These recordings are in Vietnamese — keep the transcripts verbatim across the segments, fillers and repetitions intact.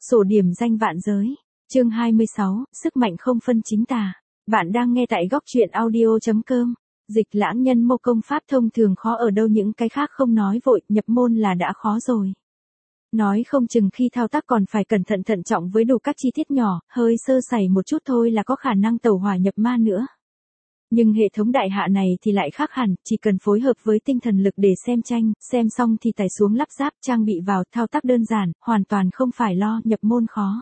Sổ điểm danh vạn giới. Chương hai mươi sáu, sức mạnh không phân chính tà. Bạn đang nghe tại góc truyện audio chấm com. Dịch lãng nhân mô công pháp thông thường khó ở đâu, những cái khác không nói vội, nhập môn là đã khó rồi. Nói không chừng khi thao tác còn phải cẩn thận thận trọng với đủ các chi tiết nhỏ, hơi sơ sẩy một chút thôi là có khả năng tẩu hỏa nhập ma nữa. Nhưng hệ thống đại hạ này thì lại khác hẳn, chỉ cần phối hợp với tinh thần lực để xem tranh, xem xong thì tải xuống lắp ráp, trang bị vào, thao tác đơn giản, hoàn toàn không phải lo nhập môn khó.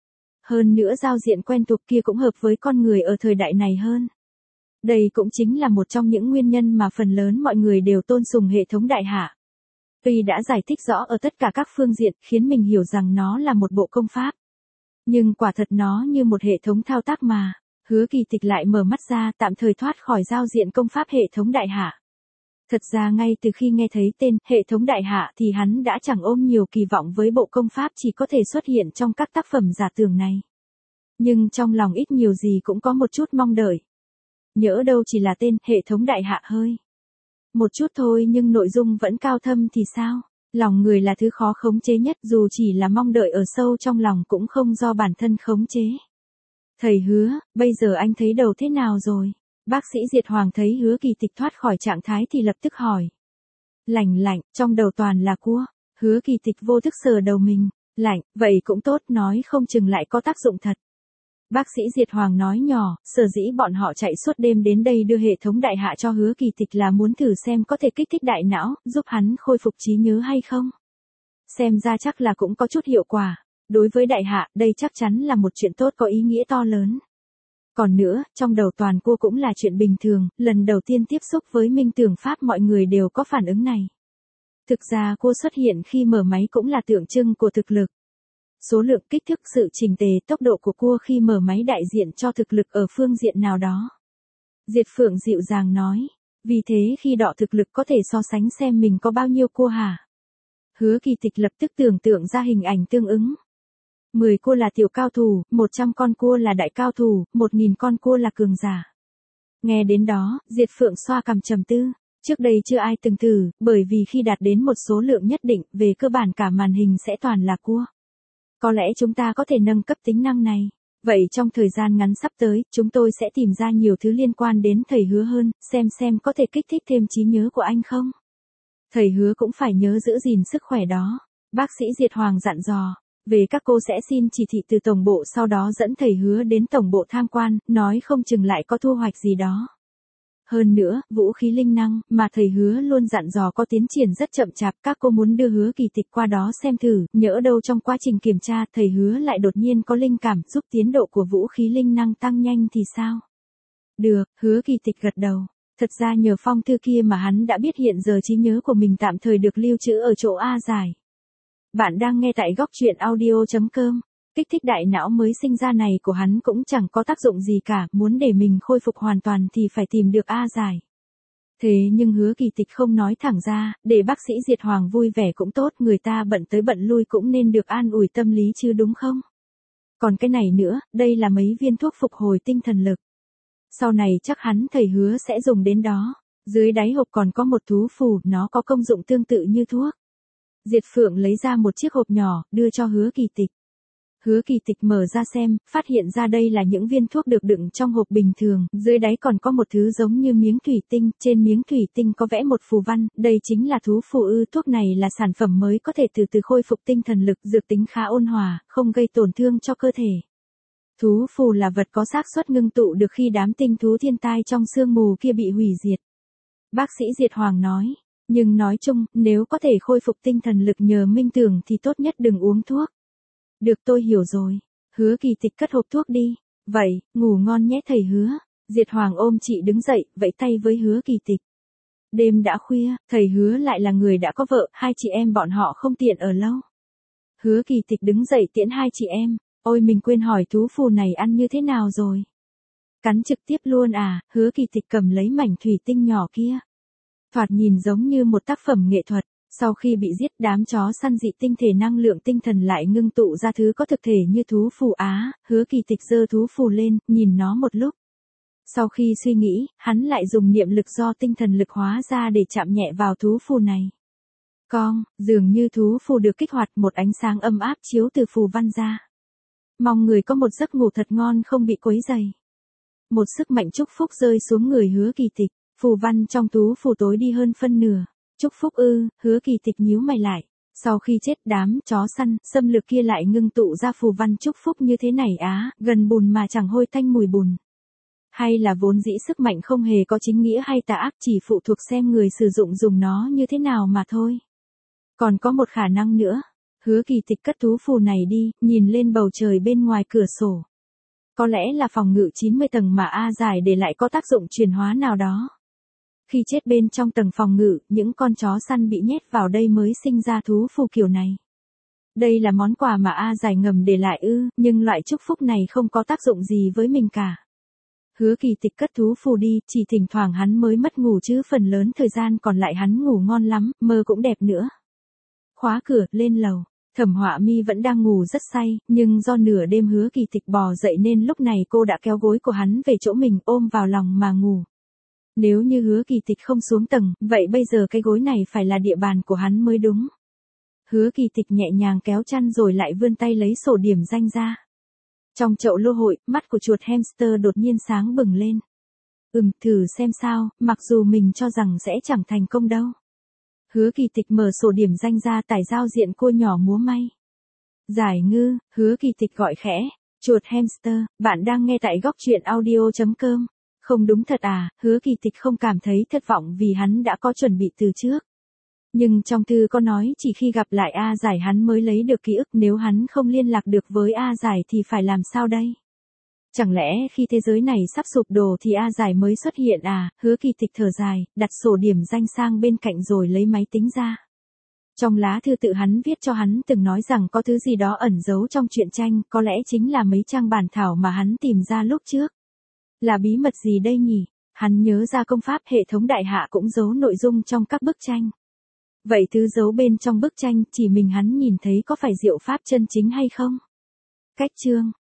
Hơn nữa giao diện quen thuộc kia cũng hợp với con người ở thời đại này hơn. Đây cũng chính là một trong những nguyên nhân mà phần lớn mọi người đều tôn sùng hệ thống đại hạ. Tuy đã giải thích rõ ở tất cả các phương diện, khiến mình hiểu rằng nó là một bộ công pháp. Nhưng quả thật nó như một hệ thống thao tác mà. Hứa Kỳ Tịch lại mở mắt ra, tạm thời thoát khỏi giao diện công pháp hệ thống đại hạ. Thật ra ngay từ khi nghe thấy tên hệ thống đại hạ thì hắn đã chẳng ôm nhiều kỳ vọng với bộ công pháp chỉ có thể xuất hiện trong các tác phẩm giả tưởng này. Nhưng trong lòng ít nhiều gì cũng có một chút mong đợi. Nhỡ đâu chỉ là tên hệ thống đại hạ hơi. Một chút thôi nhưng nội dung vẫn cao thâm thì sao? Lòng người là thứ khó khống chế nhất, dù chỉ là mong đợi ở sâu trong lòng cũng không do bản thân khống chế. Thầy Hứa, bây giờ anh thấy đầu thế nào rồi? Bác sĩ Diệt Hoàng thấy Hứa Kỳ Tịch thoát khỏi trạng thái thì lập tức hỏi. Lạnh lạnh, trong đầu toàn là cua. Hứa Kỳ Tịch vô thức sờ đầu mình. Lạnh, vậy cũng tốt, nói không chừng lại có tác dụng thật. Bác sĩ Diệt Hoàng nói nhỏ, sở dĩ bọn họ chạy suốt đêm đến đây đưa hệ thống đại hạ cho Hứa Kỳ Tịch là muốn thử xem có thể kích thích đại não, giúp hắn khôi phục trí nhớ hay không. Xem ra chắc là cũng có chút hiệu quả. Đối với đại hạ, đây chắc chắn là một chuyện tốt có ý nghĩa to lớn. Còn nữa, trong đầu toàn cua cũng là chuyện bình thường, lần đầu tiên tiếp xúc với minh tưởng pháp mọi người đều có phản ứng này. Thực ra cua xuất hiện khi mở máy cũng là tượng trưng của thực lực. Số lượng, kích thước, sự chỉnh tề, tốc độ của cua khi mở máy đại diện cho thực lực ở phương diện nào đó. Diệt Phượng dịu dàng nói, vì thế khi đọ thực lực có thể so sánh xem mình có bao nhiêu cua hả? Hứa Kỳ Tịch lập tức tưởng tượng ra hình ảnh tương ứng. mười cua là tiểu cao thủ, một trăm con cua là đại cao thủ, một nghìn con cua là cường giả. Nghe đến đó, Diệt Phượng xoa cằm trầm tư. Trước đây chưa ai từng thử, bởi vì khi đạt đến một số lượng nhất định, về cơ bản cả màn hình sẽ toàn là cua. Có lẽ chúng ta có thể nâng cấp tính năng này. Vậy trong thời gian ngắn sắp tới, chúng tôi sẽ tìm ra nhiều thứ liên quan đến thầy Hứa hơn, xem xem có thể kích thích thêm trí nhớ của anh không. Thầy Hứa cũng phải nhớ giữ gìn sức khỏe đó. Bác sĩ Diệt Hoàng dặn dò. Về các cô sẽ xin chỉ thị từ tổng bộ, sau đó dẫn thầy Hứa đến tổng bộ tham quan, nói không chừng lại có thu hoạch gì đó. Hơn nữa, vũ khí linh năng mà thầy Hứa luôn dặn dò có tiến triển rất chậm chạp, các cô muốn đưa Hứa Kỳ Tịch qua đó xem thử, nhỡ đâu trong quá trình kiểm tra thầy Hứa lại đột nhiên có linh cảm giúp tiến độ của vũ khí linh năng tăng nhanh thì sao? Được, Hứa Kỳ Tịch gật đầu. Thật ra nhờ phong thư kia mà hắn đã biết hiện giờ trí nhớ của mình tạm thời được lưu trữ ở chỗ A Giải. Bạn đang nghe tại góc truyện audio chấm com. Kích thích đại não mới sinh ra này của hắn cũng chẳng có tác dụng gì cả, muốn để mình khôi phục hoàn toàn thì phải tìm được A Giải. Thế nhưng Hứa Kỳ Tịch không nói thẳng ra, để bác sĩ Diệt Hoàng vui vẻ cũng tốt, người ta bận tới bận lui cũng nên được an ủi tâm lý chứ đúng không? Còn cái này nữa, đây là mấy viên thuốc phục hồi tinh thần lực. Sau này chắc hắn thầy Hứa sẽ dùng đến đó. Dưới đáy hộp còn có một thú phù, nó có công dụng tương tự như thuốc. Diệt Phượng lấy ra một chiếc hộp nhỏ, đưa cho Hứa Kỳ Tịch. Hứa Kỳ Tịch mở ra xem, phát hiện ra đây là những viên thuốc được đựng trong hộp bình thường, dưới đáy còn có một thứ giống như miếng thủy tinh, trên miếng thủy tinh có vẽ một phù văn, đây chính là thú phù ư. Thuốc này là sản phẩm mới có thể từ từ khôi phục tinh thần lực, dược tính khá ôn hòa, không gây tổn thương cho cơ thể. Thú phù là vật có xác suất ngưng tụ được khi đám tinh thú thiên tai trong sương mù kia bị hủy diệt. Bác sĩ Diệt Hoàng nói. Nhưng nói chung, nếu có thể khôi phục tinh thần lực nhờ minh tưởng thì tốt nhất đừng uống thuốc. Được, tôi hiểu rồi. Hứa Kỳ Tịch cất hộp thuốc đi. Vậy, ngủ ngon nhé thầy Hứa. Diệt Hoàng ôm chị đứng dậy, vẫy tay với Hứa Kỳ Tịch. Đêm đã khuya, thầy Hứa lại là người đã có vợ, hai chị em bọn họ không tiện ở lâu. Hứa Kỳ Tịch đứng dậy tiễn hai chị em. Ôi mình quên hỏi thú phù này ăn như thế nào rồi. Cắn trực tiếp luôn à? Hứa Kỳ Tịch cầm lấy mảnh thủy tinh nhỏ kia. Thoạt nhìn giống như một tác phẩm nghệ thuật. Sau khi bị giết, đám chó săn dị tinh thể năng lượng tinh thần lại ngưng tụ ra thứ có thực thể như thú phù á. Hứa Kỳ Tịch giơ thú phù lên, nhìn nó một lúc. Sau khi suy nghĩ, hắn lại dùng niệm lực do tinh thần lực hóa ra để chạm nhẹ vào thú phù này. Cong, dường như thú phù được kích hoạt, một ánh sáng âm áp chiếu từ phù văn ra. Mong người có một giấc ngủ thật ngon không bị quấy rầy. Một sức mạnh chúc phúc rơi xuống người Hứa Kỳ Tịch, phù văn trong tú phù tối đi hơn phân nửa. Chúc phúc ư? Hứa Kỳ Tịch nhíu mày lại. Sau khi chết đám chó săn, xâm lược kia lại ngưng tụ ra phù văn chúc phúc như thế này á, gần bùn mà chẳng hôi tanh mùi bùn. Hay là vốn dĩ sức mạnh không hề có chính nghĩa hay tà ác, chỉ phụ thuộc xem người sử dụng dùng nó như thế nào mà thôi. Còn có một khả năng nữa. Hứa Kỳ Tịch cất thú phù này đi, nhìn lên bầu trời bên ngoài cửa sổ. Có lẽ là phòng ngự chín mươi tầng mà A Giải để lại có tác dụng chuyển hóa nào đó. Khi chết bên trong tầng phòng ngự, những con chó săn bị nhét vào đây mới sinh ra thú phù kiểu này. Đây là món quà mà A Giải ngầm để lại ư, nhưng loại chúc phúc này không có tác dụng gì với mình cả. Hứa Kỳ Tịch cất thú phù đi, chỉ thỉnh thoảng hắn mới mất ngủ chứ phần lớn thời gian còn lại hắn ngủ ngon lắm, mơ cũng đẹp nữa. Khóa cửa, lên lầu. Thẩm Họa Mi vẫn đang ngủ rất say, nhưng do nửa đêm Hứa Kỳ Tịch bò dậy nên lúc này cô đã kéo gối của hắn về chỗ mình, ôm vào lòng mà ngủ. Nếu như Hứa Kỳ Tịch không xuống tầng, vậy bây giờ cái gối này phải là địa bàn của hắn mới đúng. Hứa Kỳ Tịch nhẹ nhàng kéo chăn rồi lại vươn tay lấy sổ điểm danh ra. Trong chậu lô hội, mắt của chuột hamster đột nhiên sáng bừng lên. Ừm, thử xem sao, mặc dù mình cho rằng sẽ chẳng thành công đâu. Hứa Kỳ Tịch mở sổ điểm danh ra, tải giao diện cua nhỏ múa may. Giải ngư, Hứa Kỳ Tịch gọi khẽ. Chuột hamster, bạn đang nghe tại góc truyện audio chấm com. Không đúng thật à? Hứa Kỳ Tịch không cảm thấy thất vọng vì hắn đã có chuẩn bị từ trước. Nhưng trong thư có nói chỉ khi gặp lại A Giải hắn mới lấy được ký ức, nếu hắn không liên lạc được với A Giải thì phải làm sao đây? Chẳng lẽ khi thế giới này sắp sụp đổ thì A Giải mới xuất hiện à? Hứa Kỳ Tịch thở dài, đặt sổ điểm danh sang bên cạnh rồi lấy máy tính ra. Trong lá thư tự hắn viết cho hắn từng nói rằng có thứ gì đó ẩn giấu trong truyện tranh, có lẽ chính là mấy trang bản thảo mà hắn tìm ra lúc trước. Là bí mật gì đây nhỉ? Hắn nhớ ra công pháp hệ thống đại hạ cũng giấu nội dung trong các bức tranh. Vậy thứ giấu bên trong bức tranh chỉ mình hắn nhìn thấy có phải diệu pháp chân chính hay không? Cách chương